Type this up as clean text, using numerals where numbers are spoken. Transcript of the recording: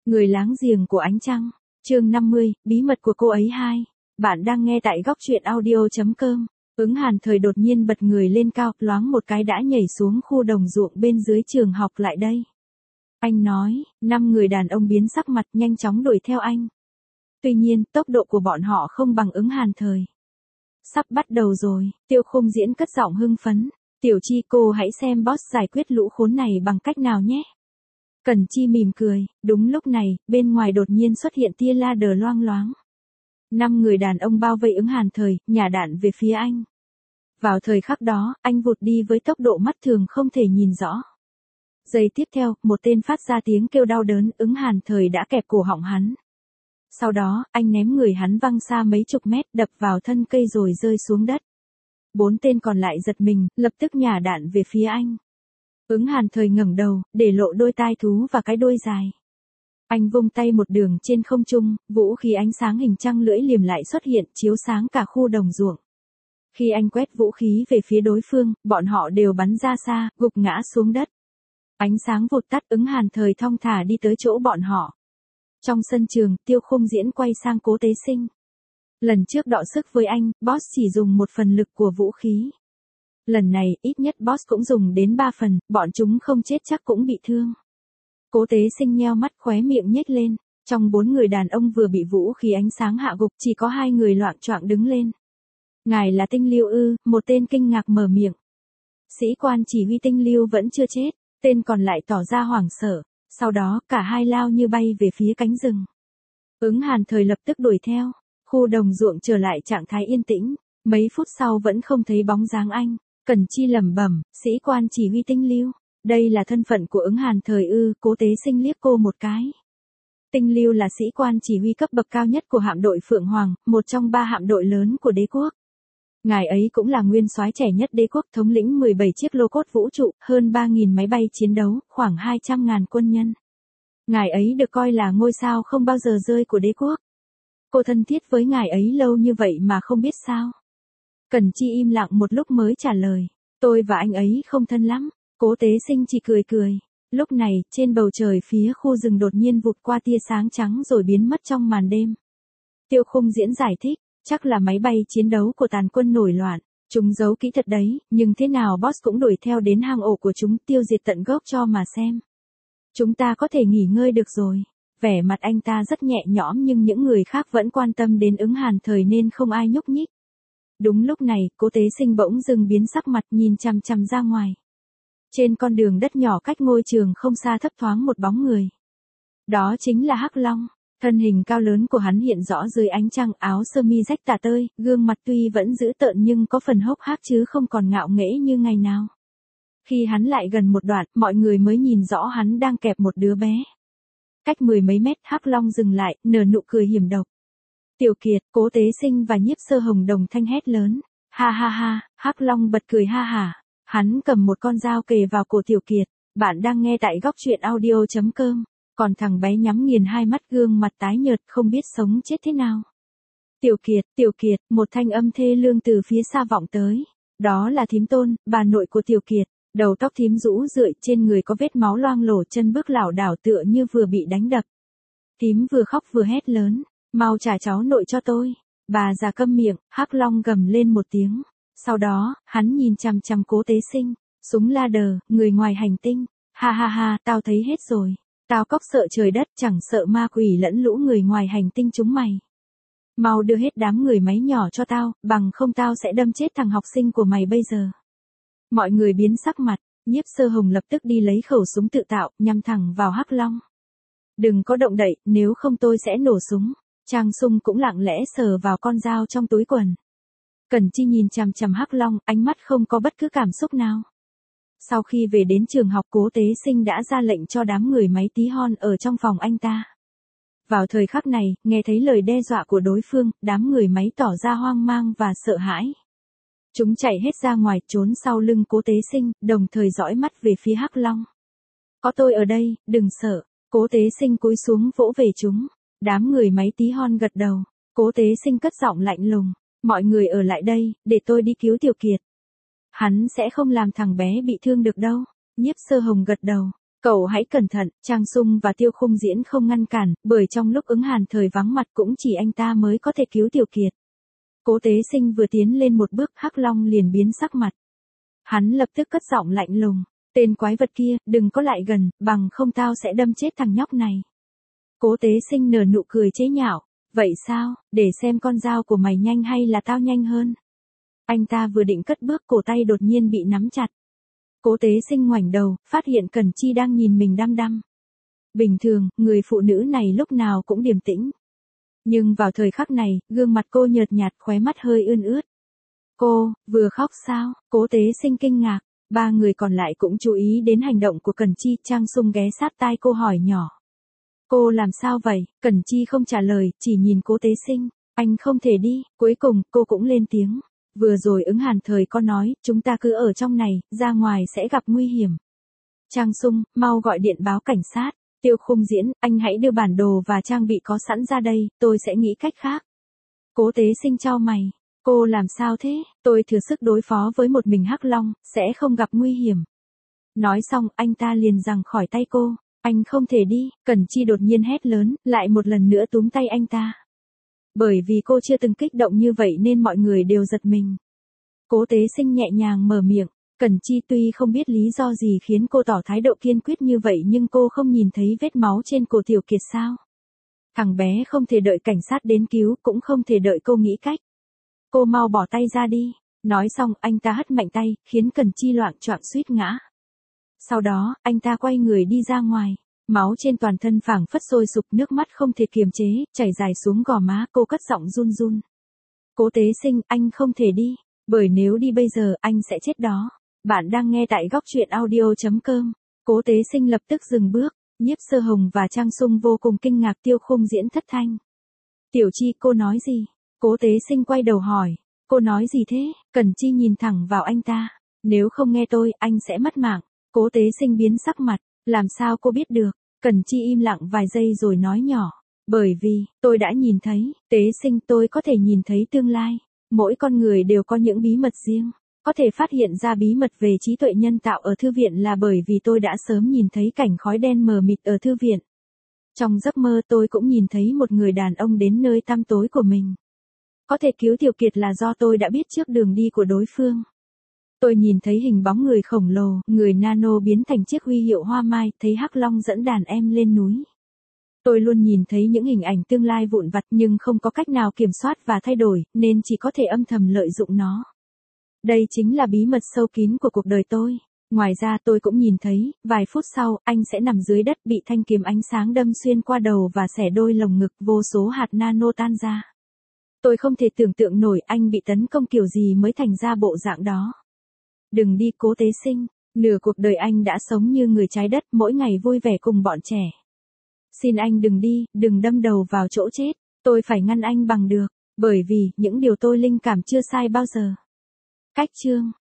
Người láng giềng của ánh trăng, chương 50, bí mật của cô ấy 2. Bạn đang nghe tại góc truyện audio.com. Ứng Hàn Thời đột nhiên bật người lên cao, loáng một cái đã nhảy xuống khu đồng ruộng bên dưới trường học lại đây. Anh nói, 5 người đàn ông biến sắc mặt nhanh chóng đuổi theo anh. Tuy nhiên, tốc độ của bọn họ không bằng Ứng Hàn Thời. Sắp bắt đầu rồi, Tiêu Khung Diễn cất giọng hưng phấn. Tiểu Chi cô hãy xem boss giải quyết lũ khốn này bằng cách nào nhé. Cẩn Chi mỉm cười, đúng lúc này, bên ngoài đột nhiên xuất hiện tia laser loang loáng. 5 người đàn ông bao vây Ứng Hàn Thời, nhả đạn về phía anh. Vào thời khắc đó, anh vụt đi với tốc độ mắt thường không thể nhìn rõ. Giây tiếp theo, một tên phát ra tiếng kêu đau đớn, Ứng Hàn Thời đã kẹp cổ họng hắn. Sau đó, anh ném người hắn văng xa mấy chục mét, đập vào thân cây rồi rơi xuống đất. 4 tên còn lại giật mình, lập tức nhả đạn về phía anh. Ứng Hàn Thời ngẩng đầu, để lộ đôi tai thú và cái đuôi dài. Anh vung tay một đường trên không trung, vũ khí ánh sáng hình trăng lưỡi liềm lại xuất hiện, chiếu sáng cả khu đồng ruộng. Khi anh quét vũ khí về phía đối phương, bọn họ đều bắn ra xa, gục ngã xuống đất. Ánh sáng vụt tắt, Ứng Hàn Thời thong thả đi tới chỗ bọn họ. Trong sân trường, Tiêu Khung Diễn quay sang Cố Tế Sinh. Lần trước đọ sức với anh, boss chỉ dùng 1 phần lực của vũ khí. Lần này, ít nhất boss cũng dùng đến 3 phần, bọn chúng không chết chắc cũng bị thương. Cố Tế Sinh nheo mắt, khóe miệng nhếch lên. Trong 4 người đàn ông vừa bị vũ khí ánh sáng hạ gục, chỉ có 2 người loạng choạng đứng lên. Ngài là Tinh Lưu ư? Một tên kinh ngạc mở miệng. Sĩ quan chỉ huy Tinh Lưu vẫn chưa chết, tên còn lại tỏ ra hoảng sợ. Sau đó, cả hai lao như bay về phía cánh rừng. Ứng Hàn Thời lập tức đuổi theo. Khu đồng ruộng trở lại trạng thái yên tĩnh. Mấy phút sau vẫn không thấy bóng dáng anh. Cẩn Chi lẩm bẩm, sĩ quan chỉ huy Tinh Lưu. Đây là thân phận của Ứng Hàn Thời ư? Cố Tế Sinh liếc cô một cái. Tinh Lưu là sĩ quan chỉ huy cấp bậc cao nhất của hạm đội Phượng Hoàng, một trong 3 hạm đội lớn của đế quốc. Ngài ấy cũng là nguyên soái trẻ nhất đế quốc, thống lĩnh 17 chiếc lô cốt vũ trụ, hơn 3.000 máy bay chiến đấu, khoảng 200.000 quân nhân. Ngài ấy được coi là ngôi sao không bao giờ rơi của đế quốc. Cô thân thiết với ngài ấy lâu như vậy mà không biết sao? Cẩn Chi im lặng một lúc mới trả lời. Tôi và anh ấy không thân lắm. Cố Tế Sinh chỉ cười cười. Lúc này, trên bầu trời phía khu rừng đột nhiên vụt qua tia sáng trắng rồi biến mất trong màn đêm. Tiêu Khung Diễn giải thích. Chắc là máy bay chiến đấu của tàn quân nổi loạn. Chúng giấu kỹ thật đấy, nhưng thế nào boss cũng đuổi theo đến hang ổ của chúng, tiêu diệt tận gốc cho mà xem. Chúng ta có thể nghỉ ngơi được rồi. Vẻ mặt anh ta rất nhẹ nhõm nhưng những người khác vẫn quan tâm đến Ứng Hàn Thời nên không ai nhúc nhích. Đúng lúc này, Cố Tế Sinh bỗng dưng biến sắc mặt nhìn chằm chằm ra ngoài. Trên con đường đất nhỏ cách ngôi trường không xa thấp thoáng một bóng người. Đó chính là Hắc Long. Thân hình cao lớn của hắn hiện rõ dưới ánh trăng, áo sơ mi rách tả tơi, gương mặt tuy vẫn dữ tợn nhưng có phần hốc hác chứ không còn ngạo nghễ như ngày nào. Khi hắn lại gần một đoạn, mọi người mới nhìn rõ hắn đang kẹp một đứa bé. Cách 10 mấy mét, Hắc Long dừng lại, nở nụ cười hiểm độc. Tiểu Kiệt, Cố Tế Sinh và Nhiếp Sơ Hồng đồng thanh hét lớn. Ha ha ha, Hắc Long bật cười ha hả. Hắn cầm một con dao kề vào cổ Tiểu Kiệt. Bạn đang nghe tại góc truyện audio.com. Còn thằng bé nhắm nghiền hai mắt, gương mặt tái nhợt, không biết sống chết thế nào. Tiểu Kiệt, một thanh âm thê lương từ phía xa vọng tới. Đó là thím Tôn, bà nội của Tiểu Kiệt. Đầu tóc thím rũ rượi, trên người có vết máu loang lổ, chân bước lảo đảo tựa như vừa bị đánh đập. Thím vừa khóc vừa hét lớn. Mau trả cháu nội cho tôi. Bà già câm miệng, Hắc Long gầm lên một tiếng. Sau đó, hắn nhìn chằm chằm Cố Tế Sinh. Súng laser, người ngoài hành tinh. Ha ha ha, tao thấy hết rồi. Tao cóc sợ trời đất, chẳng sợ ma quỷ lẫn lũ người ngoài hành tinh chúng mày. Mau đưa hết đám người máy nhỏ cho tao, bằng không tao sẽ đâm chết thằng học sinh của mày bây giờ. Mọi người biến sắc mặt, Nhiếp Sơ Hồng lập tức đi lấy khẩu súng tự tạo, nhắm thẳng vào Hắc Long. Đừng có động đậy, nếu không tôi sẽ nổ súng. Trang Sung cũng lặng lẽ sờ vào con dao trong túi quần. Cẩn Chi nhìn chằm chằm Hắc Long, ánh mắt không có bất cứ cảm xúc nào. Sau khi về đến trường học, Cố Tế Sinh đã ra lệnh cho đám người máy tí hon ở trong phòng anh ta. Vào thời khắc này, nghe thấy lời đe dọa của đối phương, đám người máy tỏ ra hoang mang và sợ hãi. Chúng chạy hết ra ngoài, trốn sau lưng Cố Tế Sinh, đồng thời dõi mắt về phía Hắc Long. Có tôi ở đây, đừng sợ. Cố Tế Sinh cúi xuống vỗ về chúng. Đám người máy tí hon gật đầu. Cố Tế Sinh cất giọng lạnh lùng. Mọi người ở lại đây, để tôi đi cứu Tiểu Kiệt. Hắn sẽ không làm thằng bé bị thương được đâu. Nhiếp Sơ Hồng gật đầu. Cậu hãy cẩn thận, Trang Sung và Tiêu Khung Diễn không ngăn cản, bởi trong lúc Ứng Hàn Thời vắng mặt cũng chỉ anh ta mới có thể cứu Tiểu Kiệt. Cố Tế Sinh vừa tiến lên một bước, Hắc Long liền biến sắc mặt. Hắn lập tức cất giọng lạnh lùng, tên quái vật kia, đừng có lại gần, bằng không tao sẽ đâm chết thằng nhóc này. Cố Tế Sinh nở nụ cười chế nhạo, vậy sao, để xem con dao của mày nhanh hay là tao nhanh hơn. Anh ta vừa định cất bước, cổ tay đột nhiên bị nắm chặt. Cố Tế Sinh ngoảnh đầu, phát hiện Cẩn Chi đang nhìn mình đăm đăm. Bình thường, người phụ nữ này lúc nào cũng điềm tĩnh. Nhưng vào thời khắc này, gương mặt cô nhợt nhạt, khóe mắt hơi ươn ướt. Cô, vừa khóc sao? Cố Tế Sinh kinh ngạc. Ba người còn lại cũng chú ý đến hành động của Cẩn Chi. Trang Sung ghé sát tai cô hỏi nhỏ. Cô làm sao vậy? Cẩn Chi không trả lời, chỉ nhìn Cố Tế Sinh. Anh không thể đi. Cuối cùng, cô cũng lên tiếng. Vừa rồi Ứng Hàn Thời có nói, chúng ta cứ ở trong này, ra ngoài sẽ gặp nguy hiểm. Trang Sung, mau gọi điện báo cảnh sát. Tiêu Khung Diễn, anh hãy đưa bản đồ và trang bị có sẵn ra đây, tôi sẽ nghĩ cách khác. Cố Tế Sinh chau mày. Cô làm sao thế? Tôi thừa sức đối phó với một mình Hắc Long, sẽ không gặp nguy hiểm. Nói xong, anh ta liền giằng khỏi tay cô. Anh không thể đi. Cẩn Chi đột nhiên hét lớn, lại một lần nữa túm tay anh ta. Bởi vì cô chưa từng kích động như vậy nên mọi người đều giật mình. Cố Tế Sinh nhẹ nhàng mở miệng. Cẩn Chi tuy không biết lý do gì khiến cô tỏ thái độ kiên quyết như vậy, nhưng cô không nhìn thấy vết máu trên cổ Tiểu Kiệt sao? Thằng bé không thể đợi cảnh sát đến cứu, cũng không thể đợi cô nghĩ cách. Cô mau bỏ tay ra đi. Nói xong, anh ta hất mạnh tay, khiến Cẩn Chi loạng choạng suýt ngã. Sau đó, anh ta quay người đi ra ngoài. Máu trên toàn thân phảng phất sôi sục, nước mắt không thể kiềm chế, chảy dài xuống gò má, cô cất giọng run run. Cố Tế Sinh, anh không thể đi, bởi nếu đi bây giờ, anh sẽ chết đó. Bạn đang nghe tại góc truyện audio.com. Cố Tế Sinh lập tức dừng bước, Nhiếp Sơ Hồng và Trang Sung vô cùng kinh ngạc. Tiêu Khung Diễn thất thanh. Tiểu Chi, cô nói gì? Cố Tế Sinh quay đầu hỏi. Cô nói gì thế? Cẩn Chi nhìn thẳng vào anh ta. Nếu không nghe tôi, anh sẽ mất mạng. Cố Tế Sinh biến sắc mặt. Làm sao cô biết được? Cẩn Chi im lặng vài giây rồi nói nhỏ. Bởi vì, tôi đã nhìn thấy. Tế Sinh, tôi có thể nhìn thấy tương lai. Mỗi con người đều có những bí mật riêng. Có thể phát hiện ra bí mật về trí tuệ nhân tạo ở thư viện là bởi vì tôi đã sớm nhìn thấy cảnh khói đen mờ mịt ở thư viện. Trong giấc mơ tôi cũng nhìn thấy một người đàn ông đến nơi tăm tối của mình. Có thể cứu Tiểu Kiệt là do tôi đã biết trước đường đi của đối phương. Tôi nhìn thấy hình bóng người khổng lồ, người nano biến thành chiếc huy hiệu hoa mai, thấy Hắc Long dẫn đàn em lên núi. Tôi luôn nhìn thấy những hình ảnh tương lai vụn vặt nhưng không có cách nào kiểm soát và thay đổi, nên chỉ có thể âm thầm lợi dụng nó. Đây chính là bí mật sâu kín của cuộc đời tôi. Ngoài ra tôi cũng nhìn thấy, vài phút sau, anh sẽ nằm dưới đất bị thanh kiếm ánh sáng đâm xuyên qua đầu và xẻ đôi lồng ngực, vô số hạt nano tan ra. Tôi không thể tưởng tượng nổi anh bị tấn công kiểu gì mới thành ra bộ dạng đó. Đừng đi Cố Tế Sinh, nửa cuộc đời anh đã sống như người trái đất, mỗi ngày vui vẻ cùng bọn trẻ. Xin anh đừng đi, đừng đâm đầu vào chỗ chết, tôi phải ngăn anh bằng được, bởi vì, những điều tôi linh cảm chưa sai bao giờ. Cách chương